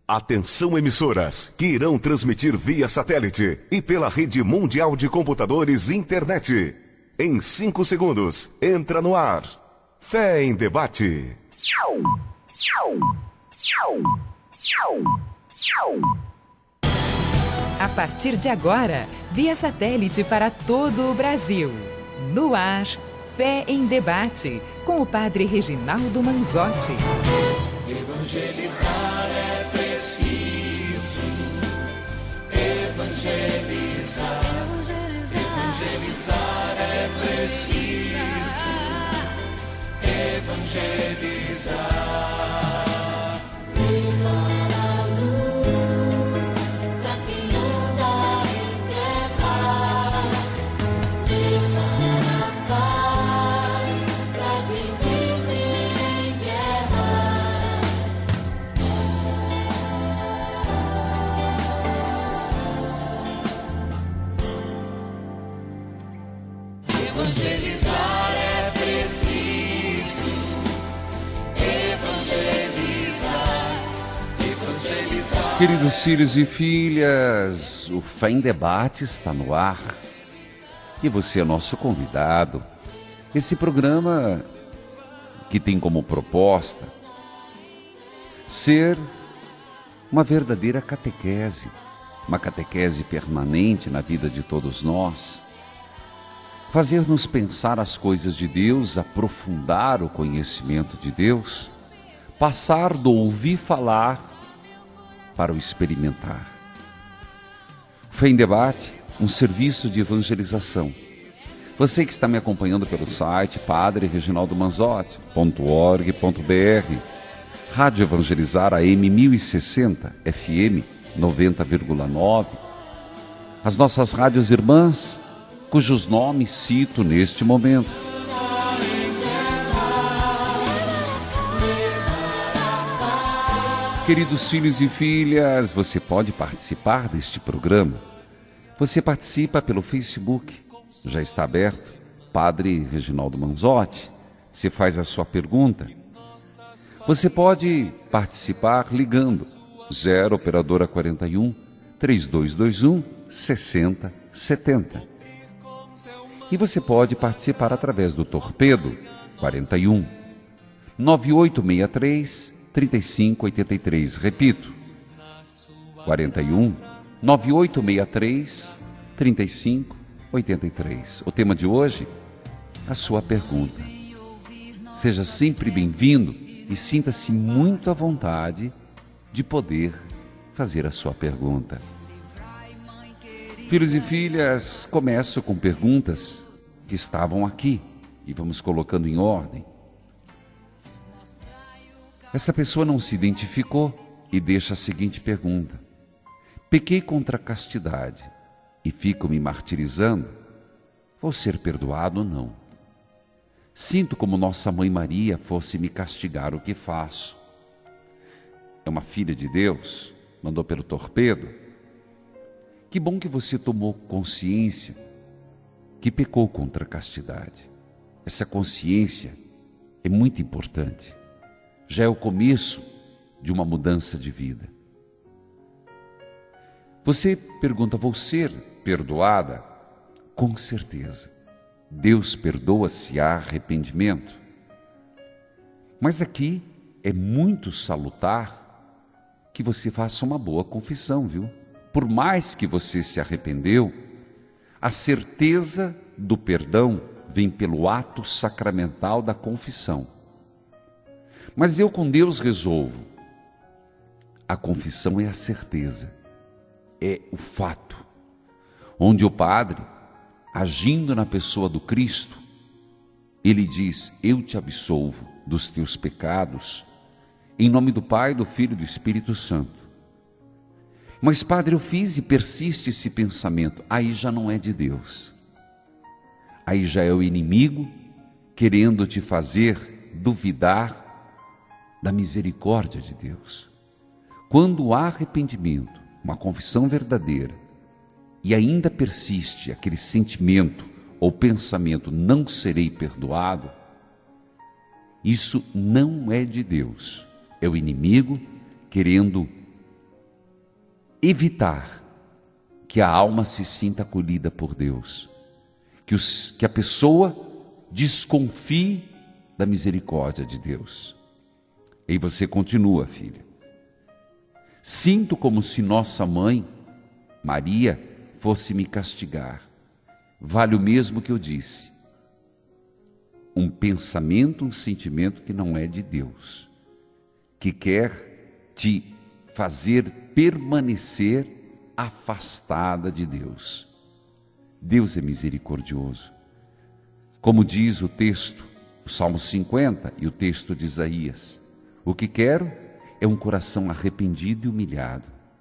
Atenção, emissoras que irão transmitir via satélite e pela rede mundial de computadores internet. Em 5 segundos, entra no ar. Fé em Debate. A partir de agora, via satélite para todo o Brasil. No ar, Fé em Debate, com o padre Reginaldo Manzotti. Evangelizar é preciso. Evangelizar. Evangelizar é preciso. Evangelizar. Levar a luz pra quem anda em terra. Levar a paz pra quem vive em guerra. Evangelizar é preciso. Evangelizar. Evangelizar. Queridos filhos e filhas, o Fé em Debate está no ar e você é nosso convidado. Esse programa que tem como proposta ser uma verdadeira catequese, uma catequese permanente na vida de todos nós, fazer-nos pensar as coisas de Deus, aprofundar o conhecimento de Deus, passar do ouvir falar para o experimentar. Fé em Debate, um serviço de evangelização. Você que está me acompanhando pelo site padrereginaldomanzotti.org.br, Rádio Evangelizar AM 1060, FM 90,9, as nossas rádios irmãs, cujos nomes cito neste momento. Queridos filhos e filhas, você pode participar deste programa. Você participa pelo Facebook, já está aberto, Padre Reginaldo Manzotti. Você faz a sua pergunta. Você pode participar ligando 0 operadora 41 3221 6070. E você pode participar através do Torpedo 41 9863 3583. Repito, 41 9863 3583. O tema de hoje, a sua pergunta. Seja sempre bem-vindo e sinta-se muito à vontade de poder fazer a sua pergunta. Filhos e filhas, começo com perguntas que estavam aqui e vamos colocando em ordem. Essa pessoa não se identificou e deixa a seguinte pergunta: pequei contra a castidade e fico me martirizando, vou ser perdoado ou não? Sinto como nossa mãe Maria fosse me castigar o que faço. É uma filha de Deus, mandou pelo Torpedo. Que bom que você tomou consciência que pecou contra a castidade. Essa consciência é muito importante. Já é o começo de uma mudança de vida. Você pergunta, vou ser perdoada? Com certeza. Deus perdoa se há arrependimento. Mas aqui é muito salutar que você faça uma boa confissão, viu? Por mais que você se arrependeu, a certeza do perdão vem pelo ato sacramental da confissão. Mas eu com Deus resolvo. A confissão é a certeza, é o fato, onde o padre, agindo na pessoa do Cristo, ele diz, eu te absolvo dos teus pecados, em nome do Pai, do Filho e do Espírito Santo. Mas padre, eu fiz e persiste esse pensamento, aí já não é de Deus. Aí já é o inimigo querendo te fazer duvidar da misericórdia de Deus. Quando há arrependimento, uma confissão verdadeira, e ainda persiste aquele sentimento ou pensamento, não serei perdoado, isso não é de Deus, é o inimigo querendo evitar que a alma se sinta acolhida por Deus, que a pessoa desconfie da misericórdia de Deus. E você continua, filha. Sinto como se nossa mãe, Maria, fosse me castigar. Vale o mesmo que eu disse. Um pensamento, um sentimento que não é de Deus, que quer te fazer permanecer afastada de Deus. Deus é misericordioso. Como diz o texto, o Salmo 50 e o texto de Isaías, o que quero é um coração arrependido e humilhado.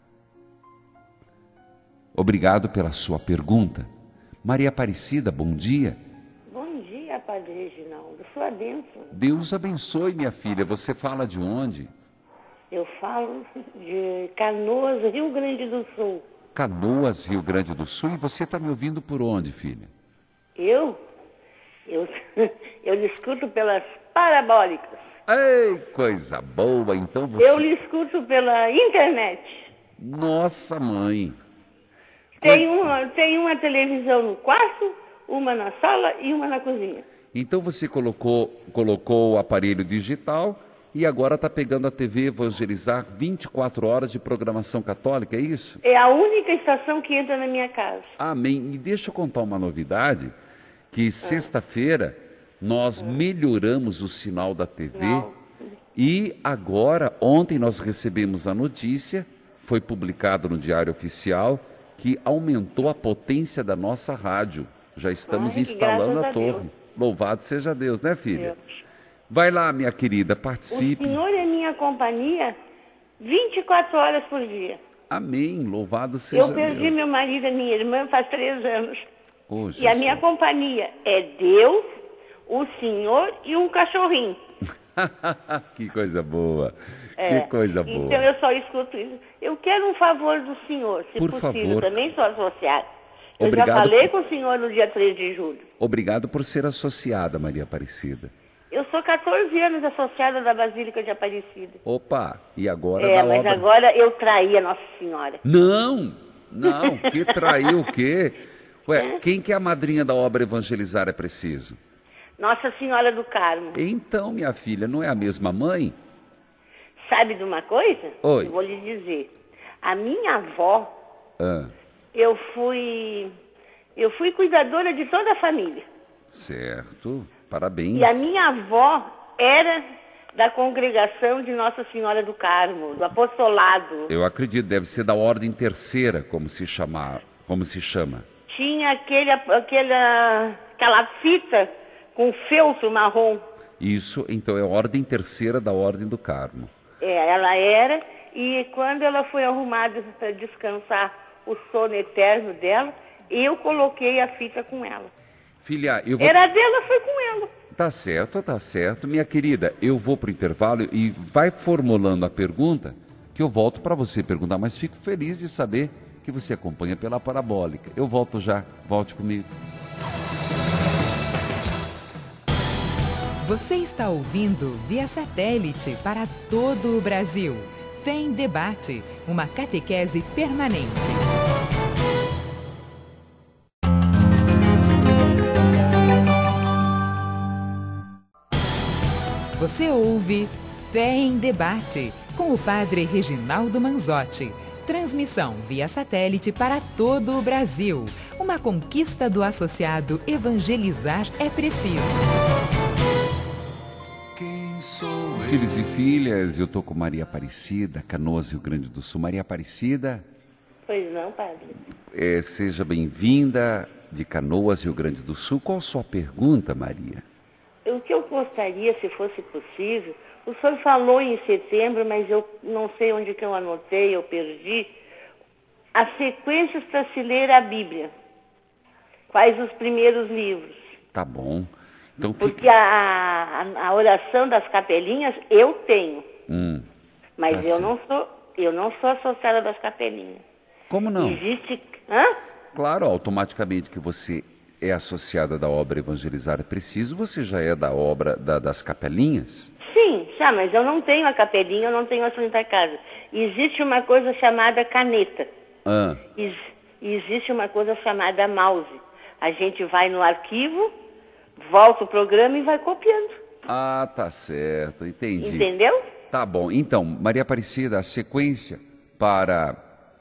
Obrigado pela sua pergunta. Maria Aparecida, bom dia. Bom dia, Padre Reginaldo. Sua bênção. Deus abençoe, minha filha. Você fala de onde? Eu falo de Canoas, Rio Grande do Sul. Canoas, Rio Grande do Sul. E você está me ouvindo por onde, filha? Eu lhe escuto pelas parabólicas. Ei, coisa boa. Então você... Eu lhe escuto pela internet. Nossa, mãe. Tem uma televisão no quarto, uma na sala e uma na cozinha. Então você colocou o aparelho digital e agora está pegando a TV Evangelizar 24 horas de programação católica, é isso? É a única estação que entra na minha casa. Amém. E deixa eu contar uma novidade, que sexta-feira nós melhoramos o sinal da TV e agora, ontem nós recebemos a notícia, foi publicado no Diário Oficial, que aumentou a potência da nossa rádio. Já estamos instalando a torre. Deus. Louvado seja Deus, né, filha? Deus. Vai lá, minha querida, participe. O Senhor é minha companhia 24 horas por dia. Amém, louvado seja Deus. Eu perdi meu marido e minha irmã faz 3 anos. Oh, e a minha companhia é Deus, o Senhor e um cachorrinho. Que coisa boa. Que coisa boa. Então eu só escuto isso. Eu quero um favor do senhor, se por possível. Favor. Também sou associada. Eu Obrigado já falei com o senhor no dia 3 de julho. Obrigado por ser associada, Maria Aparecida. Eu sou 14 anos associada da Basílica de Aparecida. Opa, e agora mas obra... agora eu traí a Nossa Senhora. Não, que traiu o quê? Ué, quem que é a madrinha da obra Evangelizar é Preciso? Nossa Senhora do Carmo. Então, minha filha, não é a mesma mãe? Sabe de uma coisa? Oi. Eu vou lhe dizer. A minha avó, eu fui cuidadora de toda a família. Certo, parabéns. E a minha avó era da congregação de Nossa Senhora do Carmo, do apostolado. Eu acredito, deve ser da ordem terceira, como se chama. Tinha aquela fita com feltro marrom. Isso, então é a ordem terceira da Ordem do Carmo. Ela era, e quando ela foi arrumada para descansar o sono eterno dela, eu coloquei a fita com ela. Filha, eu vou... Era dela, foi com ela. Tá certo. Minha querida, eu vou para o intervalo e vai formulando a pergunta, que eu volto para você perguntar, mas fico feliz de saber que você acompanha pela parabólica. Eu volto já, volte comigo. Você está ouvindo via satélite para todo o Brasil. Fé em Debate, uma catequese permanente. Você ouve Fé em Debate, com o Padre Reginaldo Manzotti. Transmissão via satélite para todo o Brasil. Uma conquista do associado Evangelizar é Preciso. Filhos e filhas, eu estou com Maria Aparecida, Canoas, Rio Grande do Sul. Maria Aparecida. Pois não, padre. Seja bem-vinda de Canoas, Rio Grande do Sul. Qual a sua pergunta, Maria? O que eu gostaria, se fosse possível, o senhor falou em setembro, mas eu não sei onde que eu anotei, eu perdi, as sequências para se ler a Bíblia. Quais os primeiros livros? Tá bom. Então, porque a oração das capelinhas eu tenho, mas tá eu não sou associada das capelinhas. Como não? Existe... Claro, automaticamente que você é associada da obra Evangelizar é Preciso, você já é da obra das capelinhas? Sim, já, mas eu não tenho a capelinha, eu não tenho a Santa Casa. Existe uma coisa chamada caneta. Ah, E existe uma coisa chamada mouse. A gente vai no arquivo, volta o programa e vai copiando. ah, tá certo, entendi. Entendeu? Tá bom. Então, Maria Aparecida, a sequência para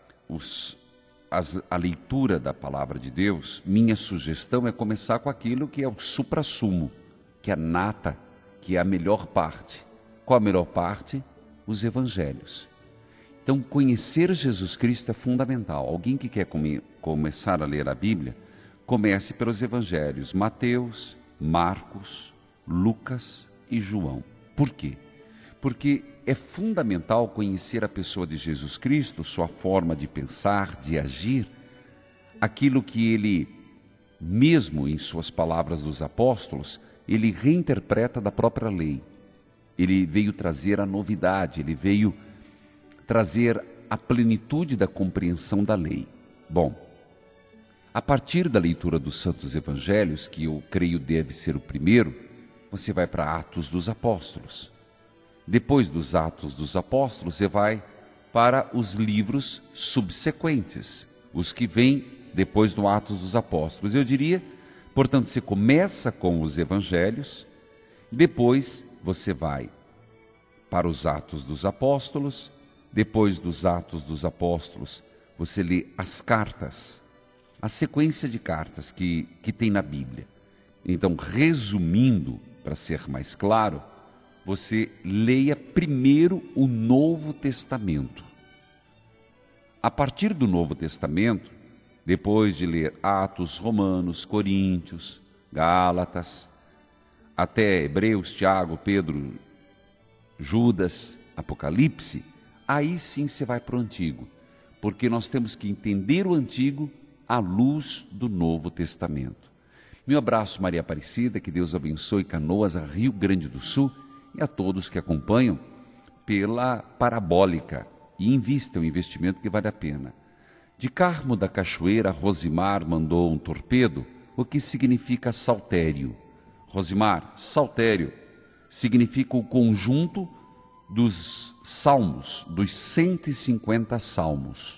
a leitura da palavra de Deus, minha sugestão é começar com aquilo que é o suprassumo, que é a nata, que é a melhor parte. Qual a melhor parte? Os evangelhos. Então, conhecer Jesus Cristo é fundamental. Alguém que quer começar a ler a Bíblia, comece pelos evangelhos: Mateus, Marcos, Lucas e João. Por quê? Porque é fundamental conhecer a pessoa de Jesus Cristo, sua forma de pensar, de agir, aquilo que ele, mesmo em suas palavras dos apóstolos, ele reinterpreta da própria lei. Ele veio trazer a novidade, ele veio trazer a plenitude da compreensão da lei. Bom, a partir da leitura dos Santos Evangelhos, que eu creio deve ser o primeiro, você vai para Atos dos Apóstolos. Depois dos Atos dos Apóstolos, você vai para os livros subsequentes, os que vêm depois do Atos dos Apóstolos. Eu diria, portanto, você começa com os Evangelhos, depois você vai para os Atos dos Apóstolos, depois dos Atos dos Apóstolos, você lê as cartas, a sequência de cartas que tem na Bíblia. Então, resumindo, para ser mais claro, você leia primeiro o Novo Testamento. A partir do Novo Testamento, depois de ler Atos, Romanos, Coríntios, Gálatas, até Hebreus, Tiago, Pedro, Judas, Apocalipse, aí sim você vai para o Antigo, porque nós temos que entender o Antigo à luz do Novo Testamento. Meu abraço, Maria Aparecida, que Deus abençoe Canoas, a Rio Grande do Sul, e a todos que acompanham pela parabólica, e invista, é um investimento que vale a pena. De Carmo da Cachoeira, Rosimar mandou um torpedo, o que significa saltério. Rosimar, saltério significa o conjunto dos salmos, dos 150 salmos.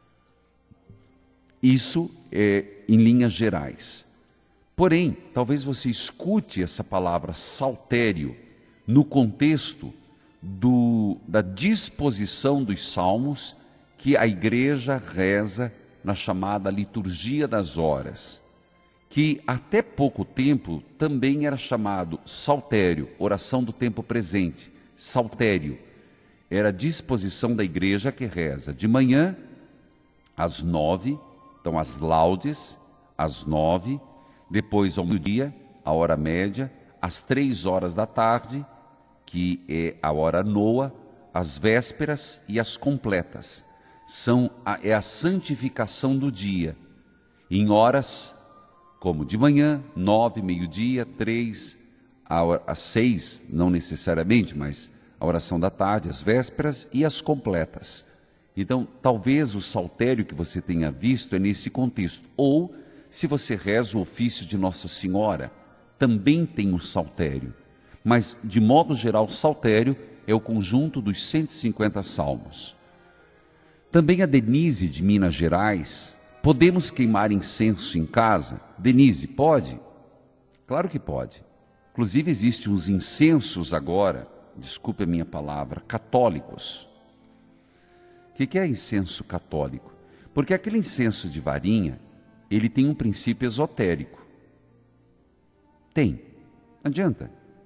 Isso é em linhas gerais. Porém, talvez você escute essa palavra saltério no contexto da disposição dos salmos que a igreja reza na chamada liturgia das horas, que até pouco tempo também era chamado saltério, oração do tempo presente. Saltério era a disposição da igreja que reza de manhã às 9, então as laudes às 9, depois ao meio-dia, a hora média, às 3 horas da tarde, que é a hora noa, as vésperas e as completas. É a santificação do dia, em horas como de manhã, 9, meio-dia, 3, às 6, não necessariamente, mas a oração da tarde, as vésperas e as completas. Então, talvez o saltério que você tenha visto é nesse contexto. Ou, se você reza o ofício de Nossa Senhora, também tem o saltério. Mas, de modo geral, o saltério é o conjunto dos 150 salmos. Também a Denise, de Minas Gerais: podemos queimar incenso em casa? Denise, pode? Claro que pode. Inclusive, existem uns incensos agora, desculpe a minha palavra, católicos. O que é incenso católico? Porque aquele incenso de varinha, ele tem um princípio esotérico. Tem, não adianta.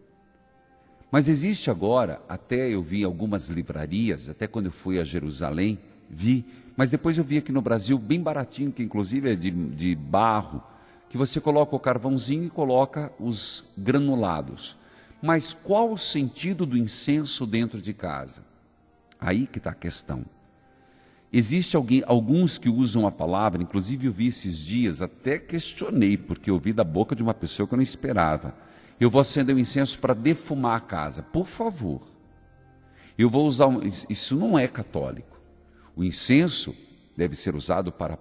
Mas existe agora, até eu vi algumas livrarias, até quando eu fui a Jerusalém, vi, mas depois eu vi aqui no Brasil, bem baratinho, que inclusive é de barro, que você coloca o carvãozinho e coloca os granulados. Mas qual o sentido do incenso dentro de casa? Aí que está a questão. Existe alguns que usam a palavra, inclusive eu vi esses dias, até questionei, porque eu vi da boca de uma pessoa que eu não esperava: eu vou acender o incenso para defumar a casa. Por favor, eu vou usar, isso não é católico. O incenso deve ser usado para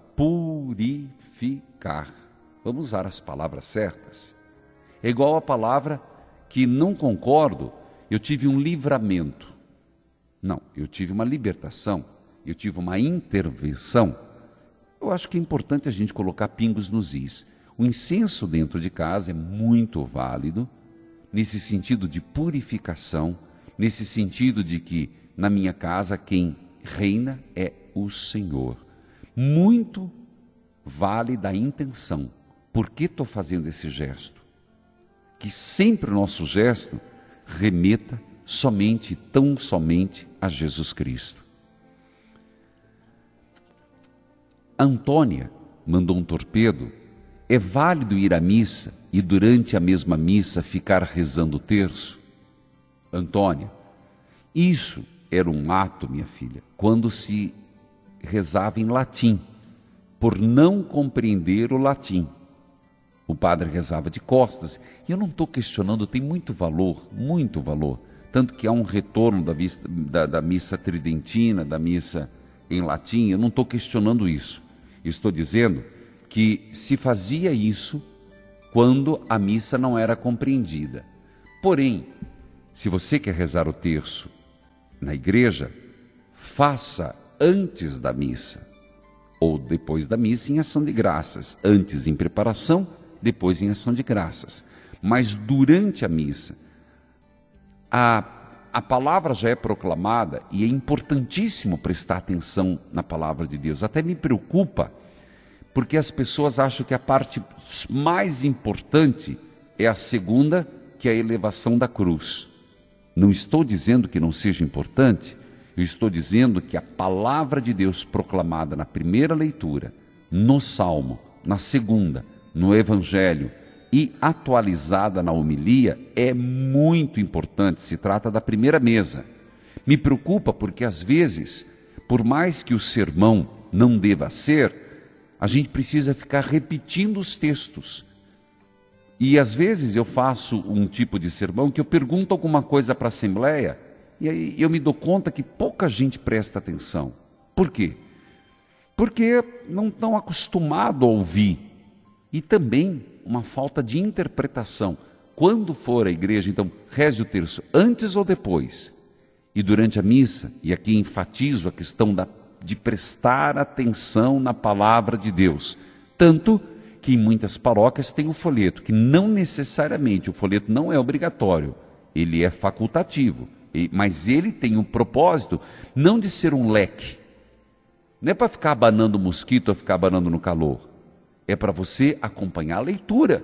purificar. Vamos usar as palavras certas. É igual a palavra que não concordo, eu tive um livramento. Não, eu tive uma libertação, eu tive uma intervenção. Eu acho que é importante a gente colocar pingos nos is. O incenso dentro de casa é muito válido, nesse sentido de purificação, nesse sentido de que na minha casa quem reina é o Senhor. Muito válida a intenção. Por que estou fazendo esse gesto? Que sempre o nosso gesto remeta somente, tão somente a Jesus Cristo. Antônia mandou um torpedo. É válido ir à missa e durante a mesma missa ficar rezando o terço? Antônia, isso era um ato, minha filha, quando se rezava em latim, por não compreender o latim. O padre rezava de costas, e eu não estou questionando, tem muito valor, tanto que há um retorno da missa tridentina, da missa em latim, eu não estou questionando isso. Estou dizendo que se fazia isso quando a missa não era compreendida. Porém, se você quer rezar o terço na igreja, faça antes da missa, ou depois da missa em ação de graças, antes em preparação, depois em ação de graças. Mas durante a missa, a palavra já é proclamada e é importantíssimo prestar atenção na palavra de Deus. Até me preocupa, porque as pessoas acham que a parte mais importante é a segunda, que é a elevação da cruz. Não estou dizendo que não seja importante, eu estou dizendo que a palavra de Deus proclamada na primeira leitura, no Salmo, na segunda, no Evangelho e atualizada na homilia é muito importante, se trata da primeira mesa. Me preocupa porque às vezes, por mais que o sermão não deva ser, a gente precisa ficar repetindo os textos. E às vezes eu faço um tipo de sermão que eu pergunto alguma coisa para a Assembleia e aí eu me dou conta que pouca gente presta atenção. Por quê? Porque não estão acostumados a ouvir. E também uma falta de interpretação. Quando for à igreja, então, reze o terço antes ou depois. E durante a missa, e aqui enfatizo a questão de prestar atenção na palavra de Deus. Tanto que em muitas paróquias tem o folheto, que não necessariamente, o folheto não é obrigatório, ele é facultativo. Mas ele tem um propósito, não de ser um leque. Não é para ficar abanando o mosquito ou ficar abanando no calor. É para você acompanhar a leitura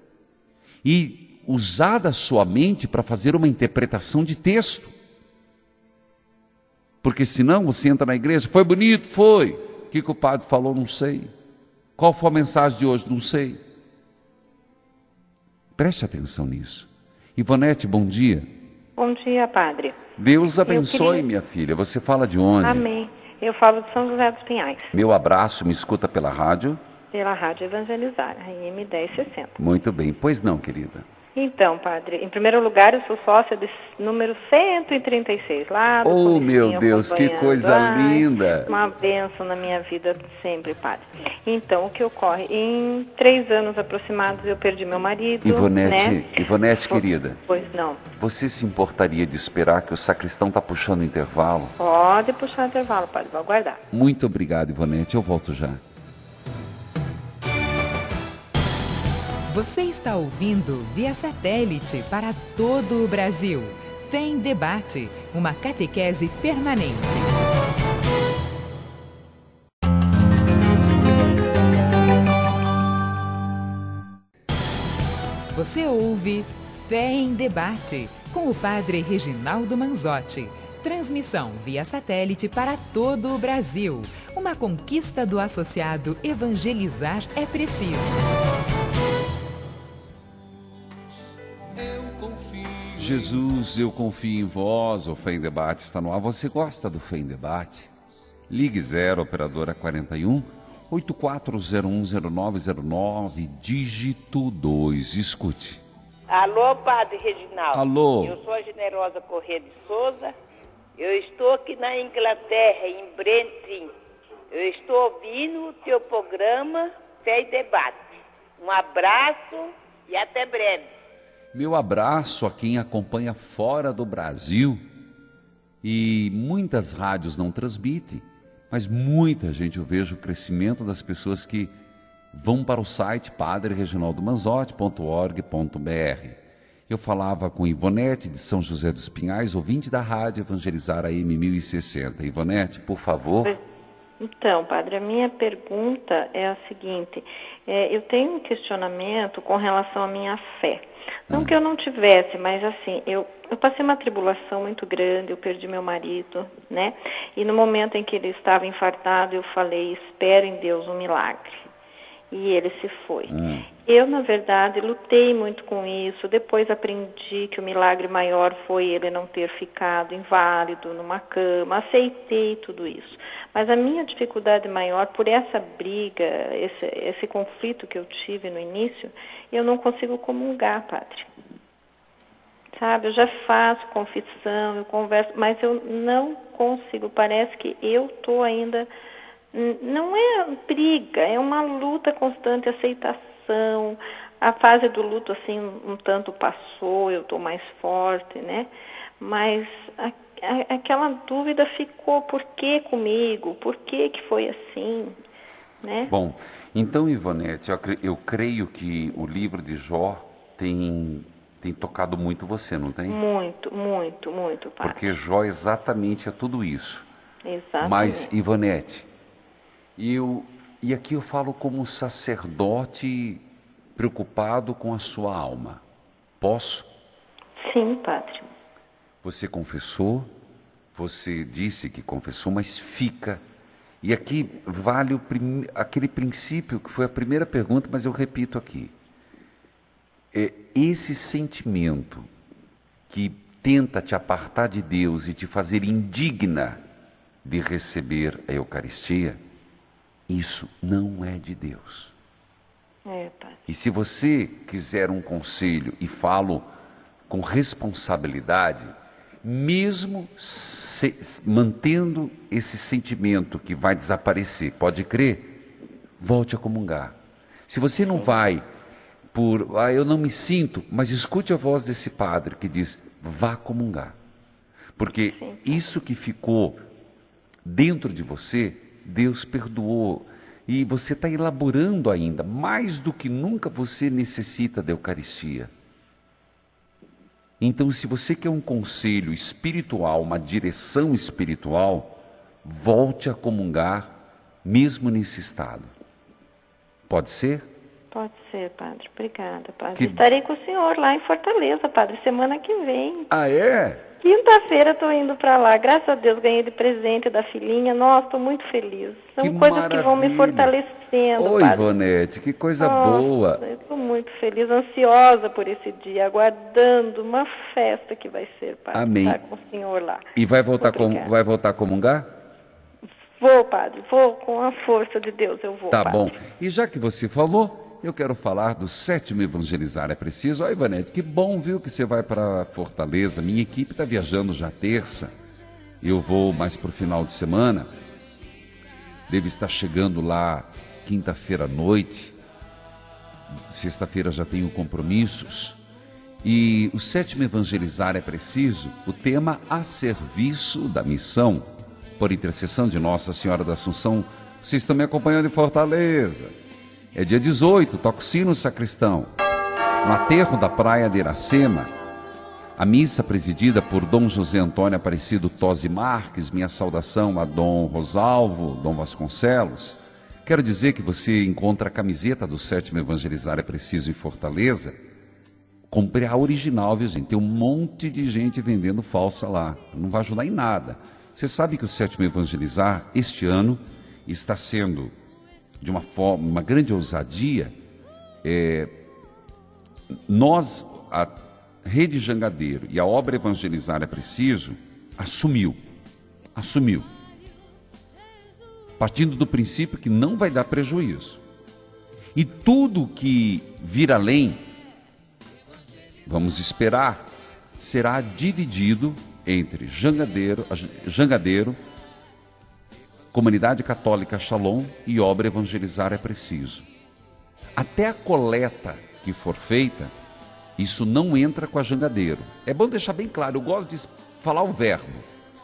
e usar da sua mente para fazer uma interpretação de texto. Porque senão você entra na igreja, foi bonito, foi. O que o padre falou, não sei. Qual foi a mensagem de hoje, não sei. Preste atenção nisso. Ivonete, bom dia. Bom dia, padre. Deus abençoe, minha filha. Você fala de onde? Amém. Eu falo de São José dos Pinhais. Meu abraço, me escuta pela rádio? Pela Rádio Evangelizar, a IM 1060. Muito bem. Pois não, querida. Então, padre, em primeiro lugar, eu sou sócia do número 136, lá do Oh, meu Deus, que coisa linda! Uma bênção na minha vida sempre, padre. Então, o que ocorre? Em 3 anos aproximados, eu perdi meu marido, Ivonete, querida. Pois não. Você se importaria de esperar que o sacristão está puxando o intervalo? Pode puxar o intervalo, padre, vou aguardar. Muito obrigado, Ivonete, eu volto já. Você está ouvindo via satélite para todo o Brasil. Fé em Debate, uma catequese permanente. Você ouve Fé em Debate, com o padre Reginaldo Manzotti. Transmissão via satélite para todo o Brasil. Uma conquista do associado Evangelizar é Preciso. Jesus, eu confio em vós, o Fé em Debate está no ar. Você gosta do Fé em Debate? Ligue 0, operadora 41, 84010909, dígito 2. Escute. Alô, Padre Reginaldo. Alô. Eu sou a Generosa Corrêa de Souza. Eu estou aqui na Inglaterra, em Brenton. Eu estou ouvindo o teu programa Fé em Debate. Um abraço e até breve. Meu abraço a quem acompanha fora do Brasil. E muitas rádios não transmitem, mas muita gente, eu vejo o crescimento das pessoas que vão para o site padrereginaldomanzotti.org.br. Eu falava com Ivonete, de São José dos Pinhais, ouvinte da rádio Evangelizar AM 1060. Ivonete, por favor. Então, padre, a minha pergunta é a seguinte. Eu tenho um questionamento com relação à minha fé. Não que eu não tivesse, mas assim, eu passei uma tribulação muito grande, eu perdi meu marido, né? E no momento em que ele estava infartado, eu falei, espero em Deus um milagre. E ele se foi. Eu, na verdade, lutei muito com isso. Depois aprendi que o milagre maior foi ele não ter ficado inválido numa cama. Aceitei tudo isso. Mas a minha dificuldade maior, por essa briga, esse conflito que eu tive no início, eu não consigo comungar, padre. Sabe, eu já faço confissão, eu converso, mas eu não consigo. Parece que eu estou ainda... Não é briga, é uma luta constante, aceitação. A fase do luto, assim, um tanto passou, eu estou mais forte, né? Mas aquela dúvida ficou, por que comigo? Por que foi assim, né? Bom, então, Ivonete, eu creio que o livro de Jó tem tocado muito você, não tem? Muito, muito, muito, padre. Porque Jó exatamente é tudo isso. Exatamente. Mas, Ivonete, e aqui eu falo como sacerdote preocupado com a sua alma. Posso? Sim, padre. Você confessou, você disse que confessou, mas fica. E aqui vale aquele princípio que foi a primeira pergunta, mas eu repito aqui. Esse sentimento que tenta te apartar de Deus e te fazer indigna de receber a Eucaristia, isso não é de Deus. Padre. E se você quiser um conselho, e falo com responsabilidade, mesmo mantendo esse sentimento que vai desaparecer, pode crer, volte a comungar. Se você não vai eu não me sinto, mas escute a voz desse padre que diz, vá comungar. Porque isso que ficou dentro de você, Deus perdoou, e você está elaborando ainda, mais do que nunca você necessita da Eucaristia. Então, se você quer um conselho espiritual, uma direção espiritual, volte a comungar, mesmo nesse estado. Pode ser? Pode ser, padre. Obrigada, padre. Estarei com o senhor lá em Fortaleza, padre, semana que vem. Ah, é? Quinta-feira estou indo para lá. Graças a Deus ganhei de presente da filhinha. Nossa, estou muito feliz. São coisas que vão me fortalecendo, Oi, padre. Ivonete, que coisa boa. Eu estou muito feliz, ansiosa por esse dia, aguardando uma festa que vai ser, padre. Amém. Estar com o senhor lá. E vai voltar a comungar? Vou, padre. Vou com a força de Deus, eu vou, Tá padre. bom. E já que você falou, eu quero falar do 7º Evangelizar é Preciso. Ó, Ivonete, que bom, viu, que você vai para Fortaleza. Minha equipe está viajando já terça. Eu vou mais para o final de semana. Devo estar chegando lá quinta-feira à noite. Sexta-feira já tenho compromissos. E o 7º Evangelizar é Preciso, o tema a serviço da missão, por intercessão de Nossa Senhora da Assunção. Vocês estão me acompanhando em Fortaleza. É dia 18, toca o sino sacristão. No aterro da praia de Iracema, a missa presidida por Dom José Antônio Aparecido Tosi Marques, minha saudação a Dom Rosalvo, Dom Vasconcelos. Quero dizer que você encontra a camiseta do 7º Evangelizar é Preciso em Fortaleza. Compre a original, viu, gente? Tem um monte de gente vendendo falsa lá. Não vai ajudar em nada. Você sabe que o 7º Evangelizar, este ano, está sendo, de uma forma, uma grande ousadia, nós, a Rede Jangadeiro e a obra Evangelizar é Preciso, assumiu, partindo do princípio que não vai dar prejuízo. E tudo que vir além, vamos esperar, será dividido entre Jangadeiro, Comunidade Católica Shalom e obra Evangelizar é Preciso. Até a coleta que for feita, isso não entra com a Jangadeiro. É bom deixar bem claro, eu gosto de falar o verbo.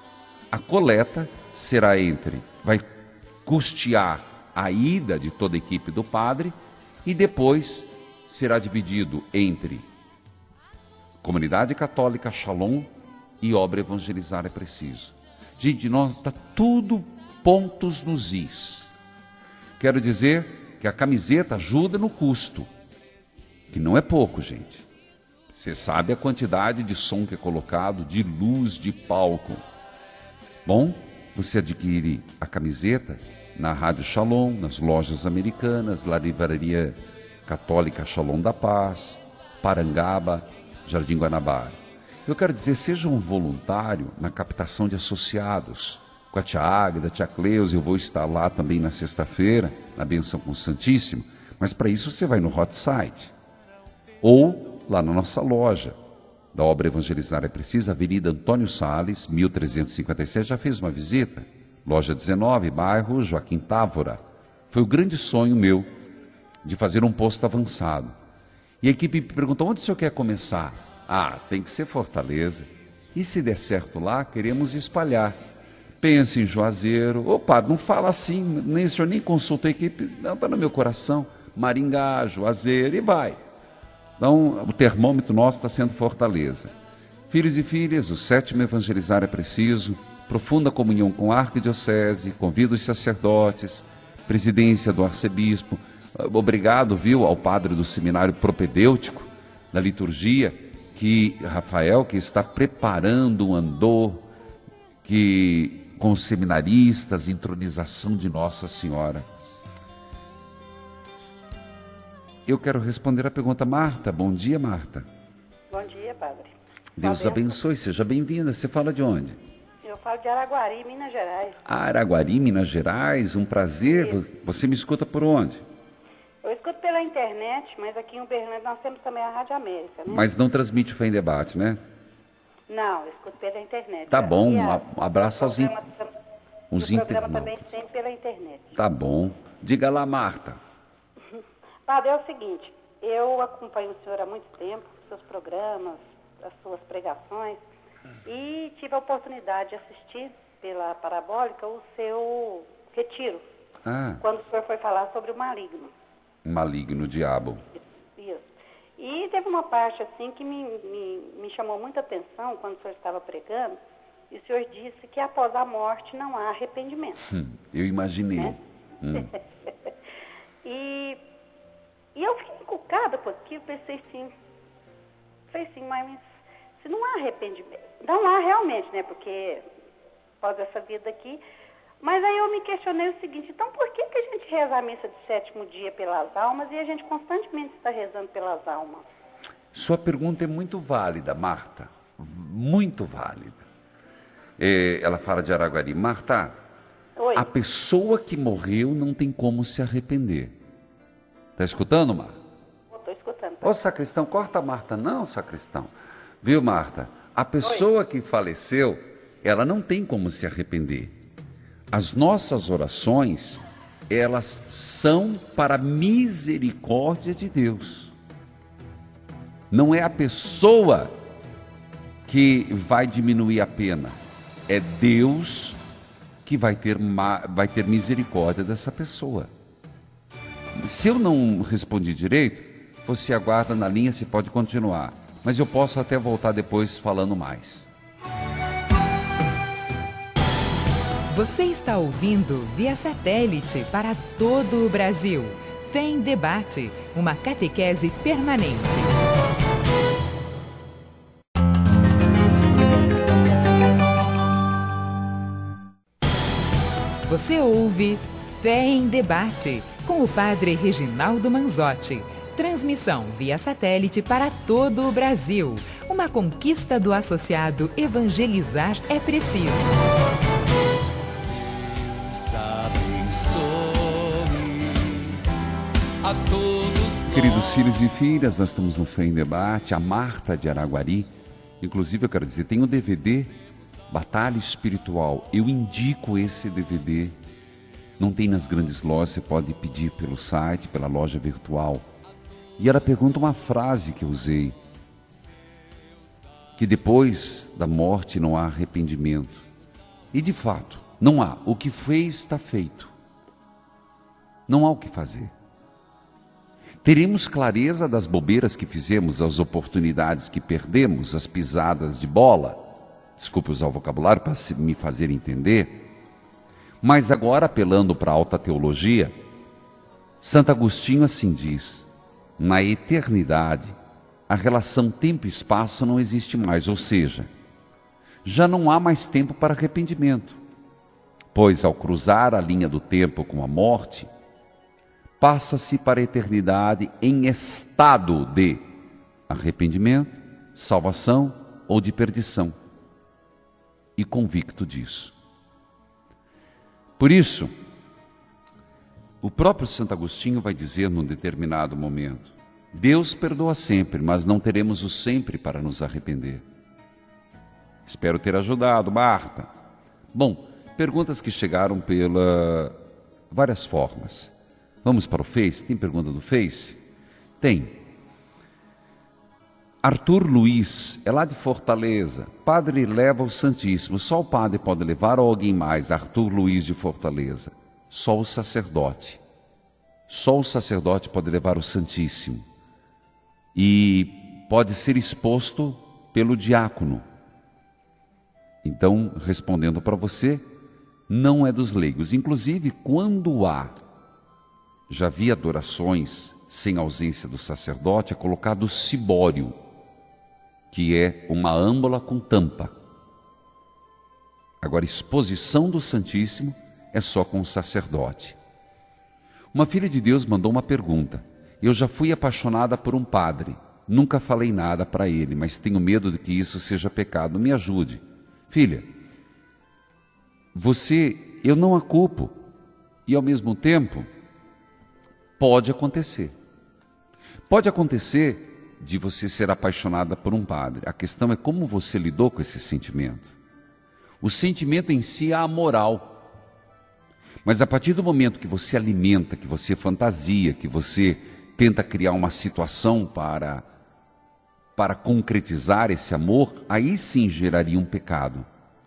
A coleta será vai custear a ida de toda a equipe do padre e depois será dividido entre Comunidade Católica Shalom e Obra Evangelizar é Preciso. Gente, está tudo pontos nos is. Quero dizer que a camiseta ajuda no custo, que não é pouco, gente. Você sabe a quantidade de som que é colocado, de luz, de palco. Bom, você adquire a camiseta na Rádio Shalom, nas lojas americanas, na Livraria Católica Shalom da Paz, Parangaba, Jardim Guanabara. Eu quero dizer, seja um voluntário na captação de associados. Com a tia Águeda, a tia Cleusa, eu vou estar lá também na sexta-feira, na Benção com o Santíssimo, mas para isso você vai no hot site. Ou lá na nossa loja da Obra Evangelizar é Preciso, Avenida Antônio Salles, 1357, já fez uma visita? Loja 19, bairro Joaquim Távora. Foi o grande sonho meu de fazer um posto avançado. E a equipe me perguntou, onde o senhor quer começar? Ah, tem que ser Fortaleza. E se der certo lá, queremos espalhar. Pense em Juazeiro. Opa, não fala assim, o senhor nem consulta a equipe. Não, está no meu coração. Maringá, Juazeiro, e vai. Então, o termômetro nosso está sendo Fortaleza. Filhos e filhas, o 7º Evangelizar é Preciso, profunda comunhão com a Arquidiocese, convido os sacerdotes, presidência do arcebispo. Obrigado, viu, ao padre do seminário propedêutico, da liturgia, Rafael, que está preparando um andor com os seminaristas, intronização de Nossa Senhora. Eu quero responder a pergunta, Marta. Bom dia, Marta. Bom dia, padre. Deus abençoe, seja bem-vinda. Você fala de onde? Eu falo de Araguari, Minas Gerais. Araguari, Minas Gerais, um prazer. Isso. Você me escuta por onde? Eu escuto pela internet, mas aqui em Uberlândia nós temos também a Rádio América, né? Mas não transmite Fé em Debate, né? Não, eu escuto pela internet. Tá bom, um abraço aos internautas. O programa também sempre pela internet. Tá bom. Diga lá, Marta. Padre, é o seguinte, eu acompanho o senhor há muito tempo, seus programas, as suas pregações, e tive a oportunidade de assistir pela Parabólica o seu retiro, quando o senhor foi falar sobre o maligno. Maligno, o diabo. Isso. E teve uma parte assim que me chamou muita atenção quando o senhor estava pregando, e o senhor disse que após a morte não há arrependimento. Eu imaginei. Né? E eu fiquei encucada com aquilo, pensei assim, mas se não há arrependimento, não há realmente, né, porque após essa vida aqui, mas aí eu me questionei o seguinte, então por que a gente reza a missa de 7º dia pelas almas e a gente constantemente está rezando pelas almas? Sua pergunta é muito válida, Marta, muito válida. Ela fala de Araguari. Marta, Oi. A pessoa que morreu não tem como se arrepender. Está escutando, Marta? Estou escutando. Ô, sacristão, corta a Marta não, sacristão. Viu, Marta? A pessoa que faleceu, ela não tem como se arrepender. As nossas orações, elas são para a misericórdia de Deus. Não é a pessoa que vai diminuir a pena. É Deus que vai ter misericórdia dessa pessoa. Se eu não respondi direito, você aguarda na linha, você pode continuar. Mas eu posso até voltar depois falando mais. Você está ouvindo via satélite para todo o Brasil. Fé em Debate, uma catequese permanente. Você ouve Fé em Debate, com o padre Reginaldo Manzotti. Transmissão via satélite para todo o Brasil. Uma conquista do associado Evangelizar é Preciso. A todos Queridos filhos e filhas, nós estamos no Fé em Debate. A Marta de Araguari, inclusive eu quero dizer, tem um DVD, Batalha Espiritual. Eu indico esse DVD. Não tem nas grandes lojas, você pode pedir pelo site, pela loja virtual. E ela pergunta uma frase que eu usei, que depois da morte não há arrependimento. E de fato, não há. O que fez está feito. Não há o que fazer. Teremos clareza das bobeiras que fizemos, as oportunidades que perdemos, as pisadas de bola. Desculpe usar o vocabulário para me fazer entender. Mas agora, apelando para a alta teologia, Santo Agostinho assim diz: na eternidade, a relação tempo e espaço não existe mais, ou seja, já não há mais tempo para arrependimento, pois ao cruzar a linha do tempo com a morte, passa-se para a eternidade em estado de arrependimento, salvação ou de perdição, e convicto disso. Por isso, o próprio Santo Agostinho vai dizer num determinado momento: Deus perdoa sempre, mas não teremos o sempre para nos arrepender. Espero ter ajudado, Marta. Bom, perguntas que chegaram pela várias formas. Vamos para o Face? Tem pergunta do Face? Tem. Arthur Luiz, é lá de Fortaleza. Padre leva o Santíssimo. Só o padre pode levar ou alguém mais? Arthur Luiz de Fortaleza. Só o sacerdote. Só o sacerdote pode levar o Santíssimo. E pode ser exposto pelo diácono. Então, respondendo para você, não é dos leigos. Inclusive, quando já vi adorações sem ausência do sacerdote, é colocado o cibório, que é uma âmbola com tampa. Agora, exposição do Santíssimo é só com o sacerdote. Uma filha de Deus mandou uma pergunta: eu já fui apaixonada por um padre, nunca falei nada para ele, mas tenho medo de que isso seja pecado, me ajude. Filha, eu não a culpo, e ao mesmo tempo, pode acontecer. Pode acontecer de você ser apaixonada por um padre. A questão é como você lidou com esse sentimento. O sentimento em si é amoral. Mas a partir do momento que você alimenta, que você fantasia, que você tenta criar uma situação para concretizar esse amor, aí sim geraria um pecado.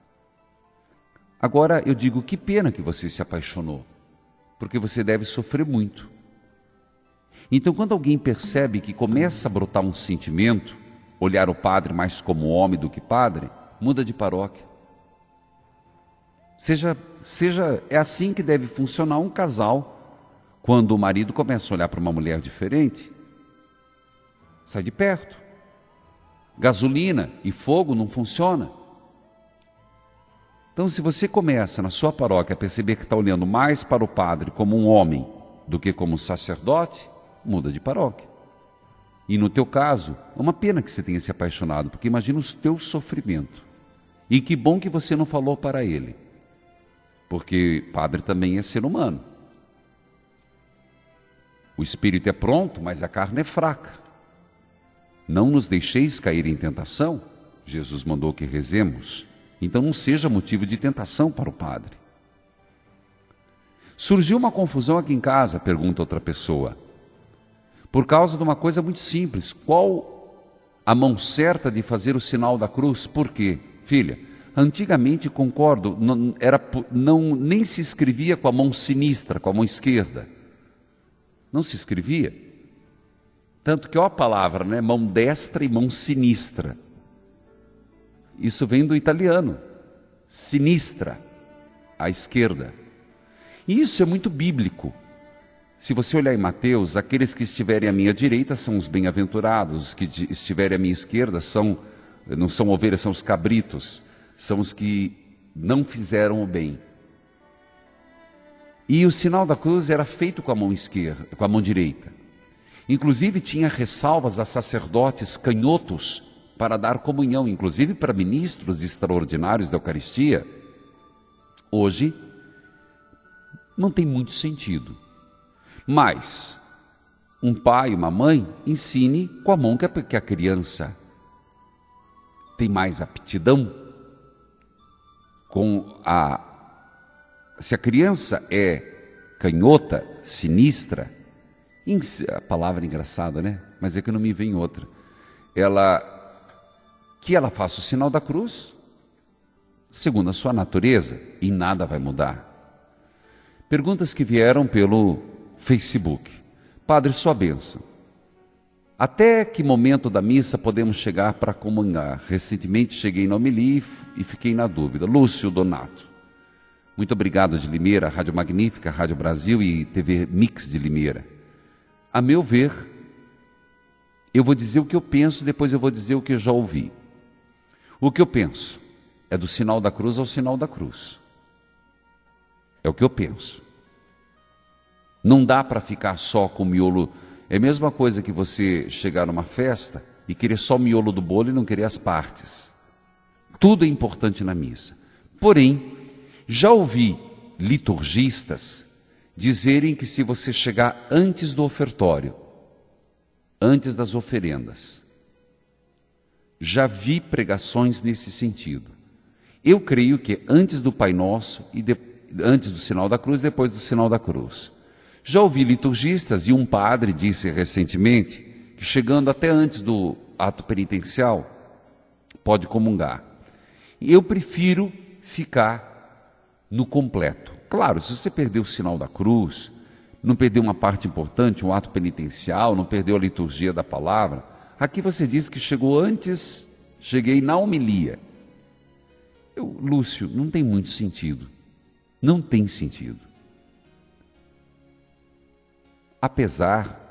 Agora eu digo, que pena que você se apaixonou, porque você deve sofrer muito. Então, quando alguém percebe que começa a brotar um sentimento, olhar o padre mais como homem do que padre, muda de paróquia. É assim que deve funcionar um casal, quando o marido começa a olhar para uma mulher diferente. Sai de perto. Gasolina e fogo não funciona. Então, se você começa na sua paróquia a perceber que está olhando mais para o padre como um homem do que como um sacerdote, muda de paróquia. E no teu caso, é uma pena que você tenha se apaixonado, porque imagina o teu sofrimento. E que bom que você não falou para ele, porque padre também é ser humano. O espírito é pronto, mas a carne é fraca. Não nos deixeis cair em tentação, Jesus mandou que rezemos. Então não seja motivo de tentação para o padre. Surgiu uma confusão aqui em casa, pergunta outra pessoa, por causa de uma coisa muito simples: qual a mão certa de fazer o sinal da cruz? Por quê? Filha, antigamente, concordo, nem se escrevia com a mão sinistra, com a mão esquerda. Não se escrevia. Tanto que ó a palavra, né? Mão destra e mão sinistra. Isso vem do italiano. Sinistra, à esquerda. E isso é muito bíblico. Se você olhar em Mateus, aqueles que estiverem à minha direita são os bem-aventurados, os que estiverem à minha esquerda não são ovelhas, são os cabritos, são os que não fizeram o bem. E o sinal da cruz era feito com a mão esquerda, com a mão direita. Inclusive tinha ressalvas a sacerdotes canhotos para dar comunhão, inclusive para ministros extraordinários da Eucaristia. Hoje não tem muito sentido. Mas um pai, uma mãe, ensine com a mão que a criança tem mais aptidão. Se a criança é canhota, sinistra, a palavra é engraçada, né? Mas é que não me vem outra. Que ela faça o sinal da cruz, segundo a sua natureza, e nada vai mudar. Perguntas que vieram pelo Facebook. Padre, sua bênção. Até que momento da missa podemos chegar para comungar? Recentemente cheguei na homilia e fiquei na dúvida. Lúcio Donato. Muito obrigado de Limeira, Rádio Magnífica, Rádio Brasil e TV Mix de Limeira. A meu ver, eu vou dizer o que eu penso, depois eu vou dizer o que eu já ouvi. O que eu penso é do sinal da cruz ao sinal da cruz. É o que eu penso. Não dá para ficar só com o miolo. É a mesma coisa que você chegar numa festa e querer só o miolo do bolo e não querer as partes. Tudo é importante na missa. Porém, já ouvi liturgistas dizerem que se você chegar antes do ofertório, antes das oferendas, já vi pregações nesse sentido. Eu creio que antes do Pai Nosso, antes do sinal da cruz, depois do sinal da cruz. Já ouvi liturgistas e um padre disse recentemente que chegando até antes do ato penitencial, pode comungar. Eu prefiro ficar no completo. Claro, se você perdeu o sinal da cruz, não perdeu uma parte importante, um ato penitencial, não perdeu a liturgia da palavra, aqui você diz que chegou antes, cheguei na homilia. Lúcio, não tem muito sentido. Não tem sentido. Apesar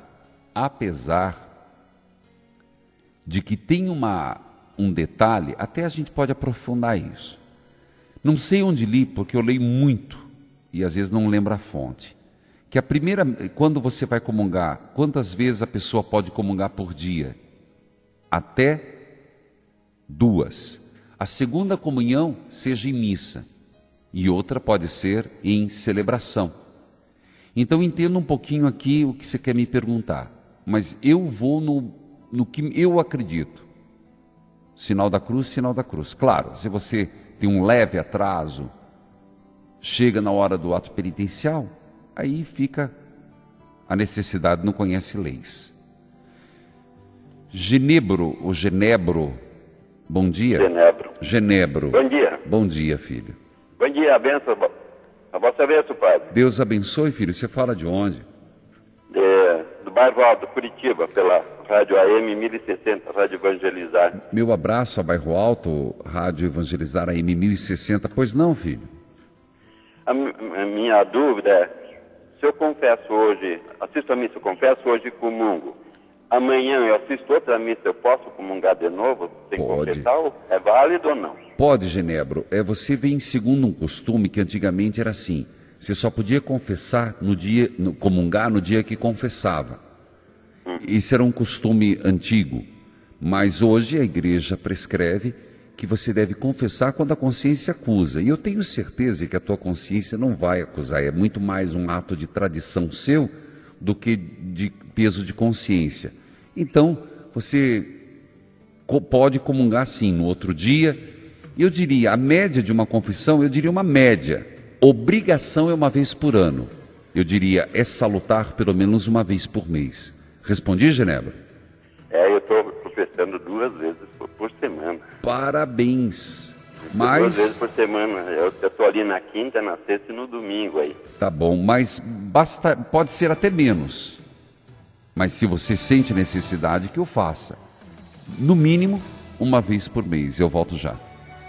de que tem um detalhe, até a gente pode aprofundar isso. Não sei onde li, porque eu leio muito e às vezes não lembro a fonte. Que quando você vai comungar, quantas vezes a pessoa pode comungar por dia? Até 2. A segunda comunhão seja em missa e outra pode ser em celebração. Então entenda um pouquinho aqui o que você quer me perguntar, mas eu vou no que eu acredito. Sinal da cruz, sinal da cruz. Claro, se você tem um leve atraso, chega na hora do ato penitencial, aí fica a necessidade, não conhece leis. Genebro, bom dia. Genebro. Bom dia. Bom dia, filho. Bom dia, a benção. A vossa bênção, Padre. Deus abençoe, filho. Você fala de onde? Do bairro Alto, Curitiba, pela Rádio AM 1060, Rádio Evangelizar. Meu abraço a Bairro Alto, Rádio Evangelizar AM 1060. Pois não, filho? A minha dúvida é, se eu confesso hoje, assisto a missa, eu confesso hoje e comungo. Amanhã eu assisto outra missa, eu posso comungar de novo? Sem confessar? É válido ou não? Pode, Genebro. Você vem segundo um costume que antigamente era assim. Você só podia confessar comungar no dia que confessava. Isso era um costume antigo. Mas hoje a igreja prescreve que você deve confessar quando a consciência acusa. E eu tenho certeza que a tua consciência não vai acusar. É muito mais um ato de tradição seu do que de peso de consciência. Então, você pode comungar sim no outro dia. Eu diria, a média de uma confissão, eu diria uma média. Obrigação é uma vez por ano. Eu diria, é salutar pelo menos uma vez por mês. Respondi, Genebra? Eu estou confessando 2 vezes por semana. Parabéns. 2 vezes por semana. Eu estou ali na quinta, na sexta e no domingo aí. Tá bom, mas pode ser até menos. Mas se você sente necessidade, que eu faça. No mínimo, uma vez por mês. Eu volto já.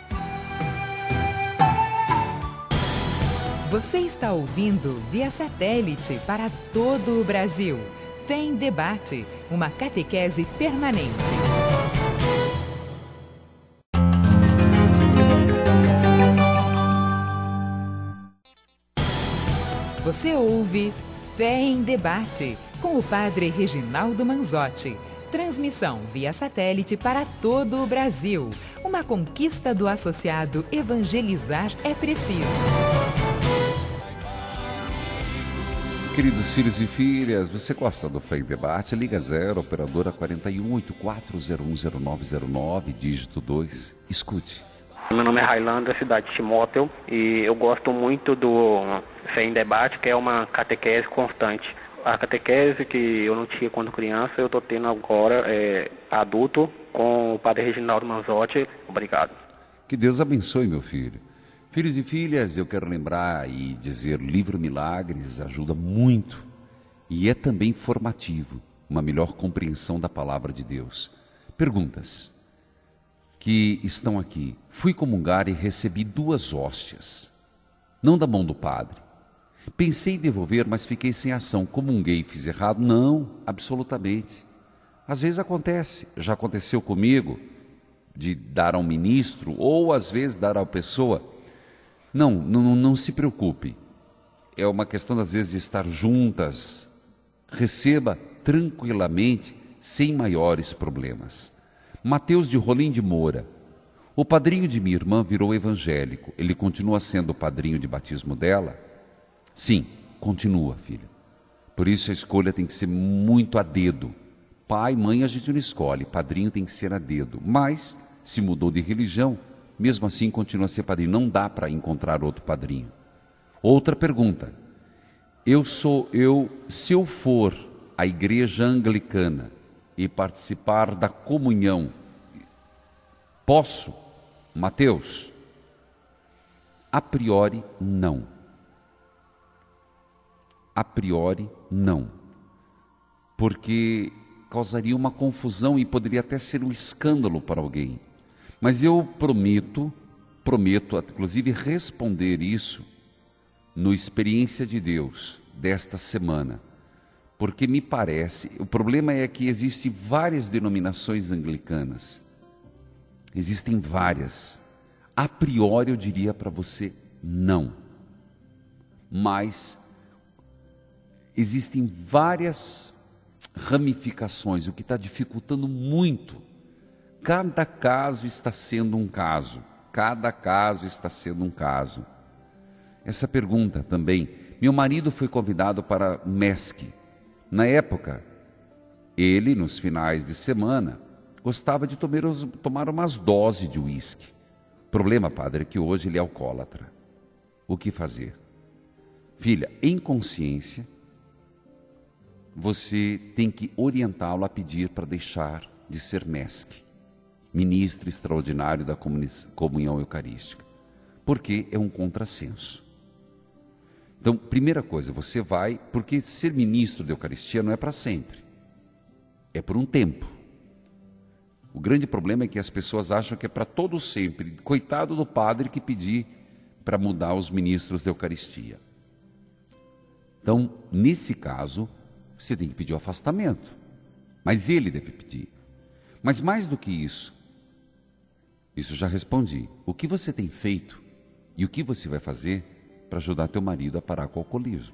Você está ouvindo via satélite para todo o Brasil. Fé em Debate, uma catequese permanente. Você ouve Fé em Debate, com o Padre Reginaldo Manzotti. Transmissão via satélite para todo o Brasil. Uma conquista do associado Evangelizar é Preciso. Queridos filhos e filhas, você gosta do Fé em Debate? Liga 0, operadora 4184010909, dígito 2. Escute. Meu nome é Railanda, cidade de Timóteo, e eu gosto muito do Fé em Debate, que é uma catequese constante. A catequese que eu não tinha quando criança, eu estou tendo agora adulto com o Padre Reginaldo Manzotti. Obrigado. Que Deus abençoe, meu filho. Filhos e filhas, eu quero lembrar e dizer, livro Milagres ajuda muito e é também formativo, uma melhor compreensão da palavra de Deus. Perguntas que estão aqui. Fui comungar e recebi 2 hóstias, não da mão do padre. Pensei em devolver, mas fiquei sem ação. Comunguei e fiz errado? Não, absolutamente. Às vezes acontece, já aconteceu comigo, de dar ao ministro, ou às vezes dar à pessoa. Não se preocupe. É uma questão, às vezes, de estar juntas. Receba tranquilamente, sem maiores problemas. Mateus de Rolim de Moura. O padrinho de minha irmã virou evangélico. Ele continua sendo o padrinho de batismo dela? Sim, continua, filha. Por isso a escolha tem que ser muito a dedo. Pai, mãe a gente não escolhe, padrinho tem que ser a dedo. Mas, se mudou de religião, mesmo assim continua a ser padrinho. Não dá para encontrar outro padrinho. Outra pergunta. Se eu for à igreja anglicana e participar da comunhão, posso? Mateus? A priori, não. A priori, não. Porque causaria uma confusão e poderia até ser um escândalo para alguém. Mas eu prometo, inclusive, responder isso no Experiência de Deus desta semana. Porque me parece, o problema é que existem várias denominações anglicanas. Existem várias. A priori eu diria para você, não. Mas existem várias ramificações, o que está dificultando muito. Cada caso está sendo um caso. Cada caso está sendo um caso. Essa pergunta também. Meu marido foi convidado para MESC. Na época, ele, nos finais de semana, gostava de tomar umas doses de uísque. O problema, padre, é que hoje ele é alcoólatra. O que fazer? Filha, em consciência, você tem que orientá-lo a pedir para deixar de ser MESC, ministro extraordinário da comunhão eucarística, porque é um contrassenso. Então, primeira coisa, você vai, porque ser ministro da Eucaristia não é para sempre, é por um tempo. O grande problema é que as pessoas acham que é para todo sempre. Coitado do padre que pedir para mudar os ministros da Eucaristia. Então, nesse caso, você tem que pedir o afastamento, mas ele deve pedir. Mas mais do que isso já respondi. O que você tem feito e o que você vai fazer para ajudar teu marido a parar com o alcoolismo?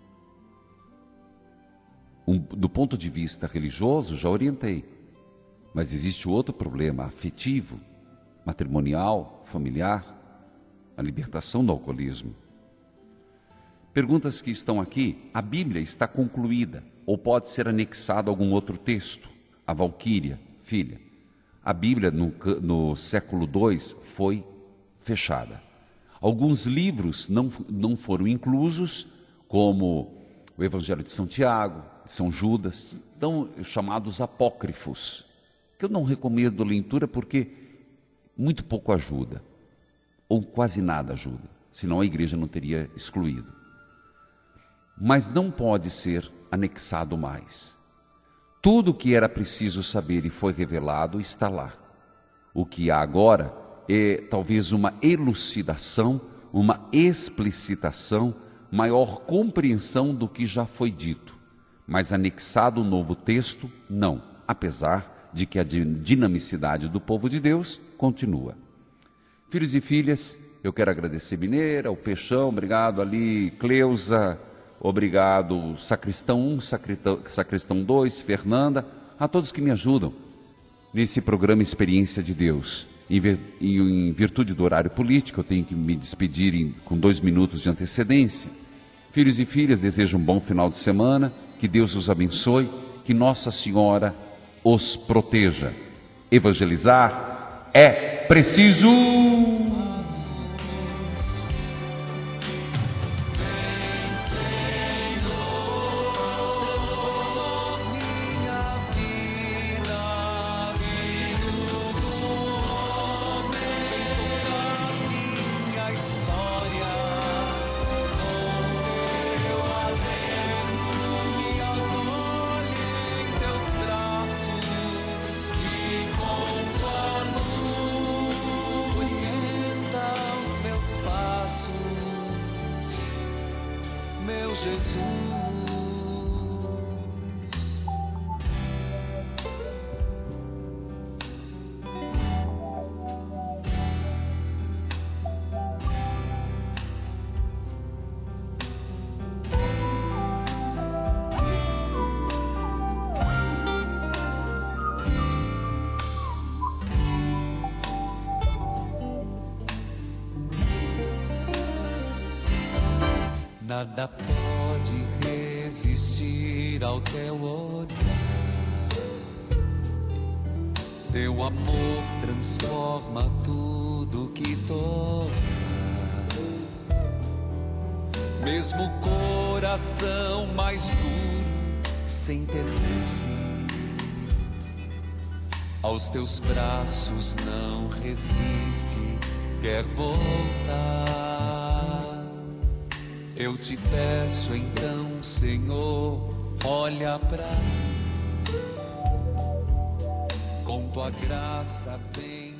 Do ponto de vista religioso, já orientei. Mas existe outro problema afetivo, matrimonial, familiar, a libertação do alcoolismo. Perguntas que estão aqui. A Bíblia está concluída ou pode ser anexado a algum outro texto? A Valquíria, filha, a Bíblia no século II foi fechada. Alguns livros não foram inclusos, como o Evangelho de São Tiago, de São Judas, então chamados apócrifos, que eu não recomendo leitura porque muito pouco ajuda, ou quase nada ajuda, senão a igreja não teria excluído. Mas não pode ser anexado mais. Tudo o que era preciso saber e foi revelado está lá. O que há agora é talvez uma elucidação, uma explicitação, maior compreensão do que já foi dito. Mas anexado um novo texto, não, apesar de que a dinamicidade do povo de Deus continua. Filhos e filhas, eu quero agradecer Mineira, o Peixão, obrigado ali, Cleusa, obrigado Sacristão 1, Sacristão 2, Fernanda, a todos que me ajudam nesse programa Experiência de Deus. Em virtude do horário político, eu tenho que me despedir com 2 minutos de antecedência. Filhos e filhas, desejo um bom final de semana, que Deus os abençoe, que Nossa Senhora os proteja. Evangelizar é preciso! História. Jesus. Nada pode resistir ao teu olhar. Teu amor transforma tudo que toca. Mesmo o coração mais duro se enternece. Aos teus braços não resiste, quer voltar. Eu te peço então, Senhor, olha pra mim. Com tua graça vem